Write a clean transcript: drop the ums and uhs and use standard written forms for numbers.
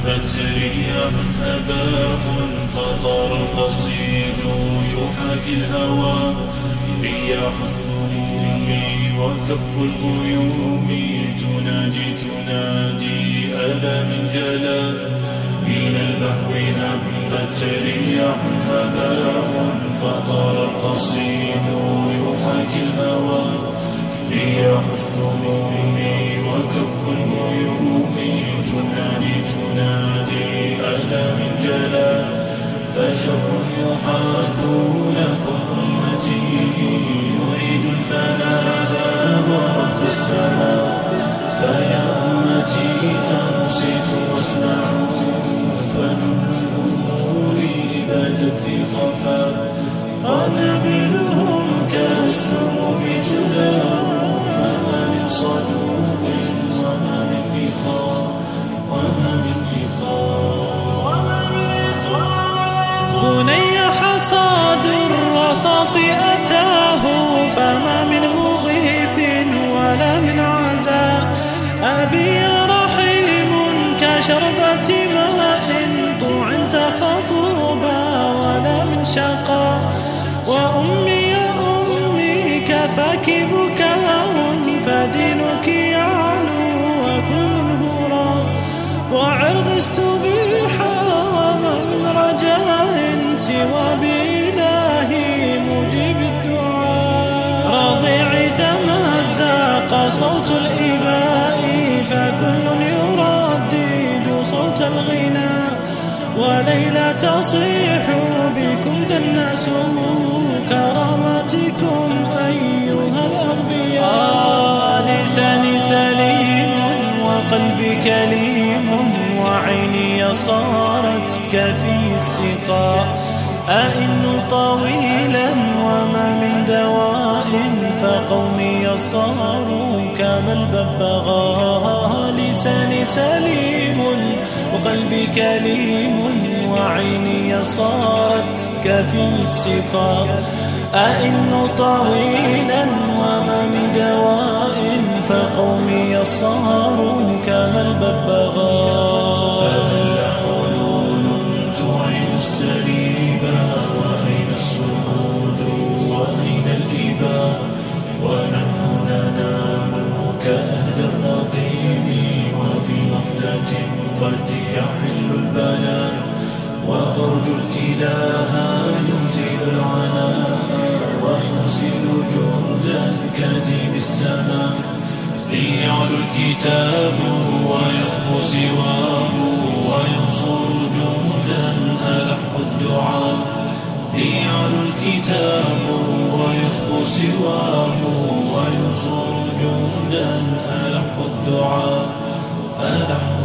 هبت رياح هباء فطار القصيد يحاكي الهوى رياح السموم وكف الغيوم تنادي ألا من جلا من اللهو هبت رياح هباء فطار القصيد يحاكي الهوى رياح السموم وكف الغيوم تنادي ألا من جلا فشر يحاك لكم أمتي يريد الفناء ورب السماء فيا أمتي أنصتوا واسمعوا فجل الأمور بدت في خفاء قنابلهم كالسموم تدار فما من صدوق وما من إخاء بني حصاد الرصاص أتاه فما من مغيث ولا من عزاء أبي رحيم كشربة ماء طعنت فطوبى ولا من شقاء وأمي يا أمي كفاك بكاء فدينك يعلو وكل هراء وعرض استبيحا وما من رجاء سوى بإلهي مجيب الدعاء رضيعي تمزق صوت الإباء فكل يردد صوت الغناء وليلى تصيح بكم دنسوا كرامتكم أيها الأغبياء لساني سليم وقلبي كليم وعيني صارت كفي السقاء أئن طويلا وما من دواء فقومي صاروا كما الببغاء لساني سليم وقلبي كليم وعيني صارت كفي السقاء أئن طويلا وما من دواء فقومي صاروا كما الببغاء هل حلول تعيد السريبا وأين الصمود وأين الإباء ونحن ننام كأهل الرقيم وفي غفلة قد يحل البلاء وأرجو الإله يزيل العناء ويرسل جندا كديم السماء ليعلو الكتاب ويخبو سواه وينصر جندا ألح الدعاء ليعلو الكتاب ويخبو سواه وينصر جندا ألح الدعاء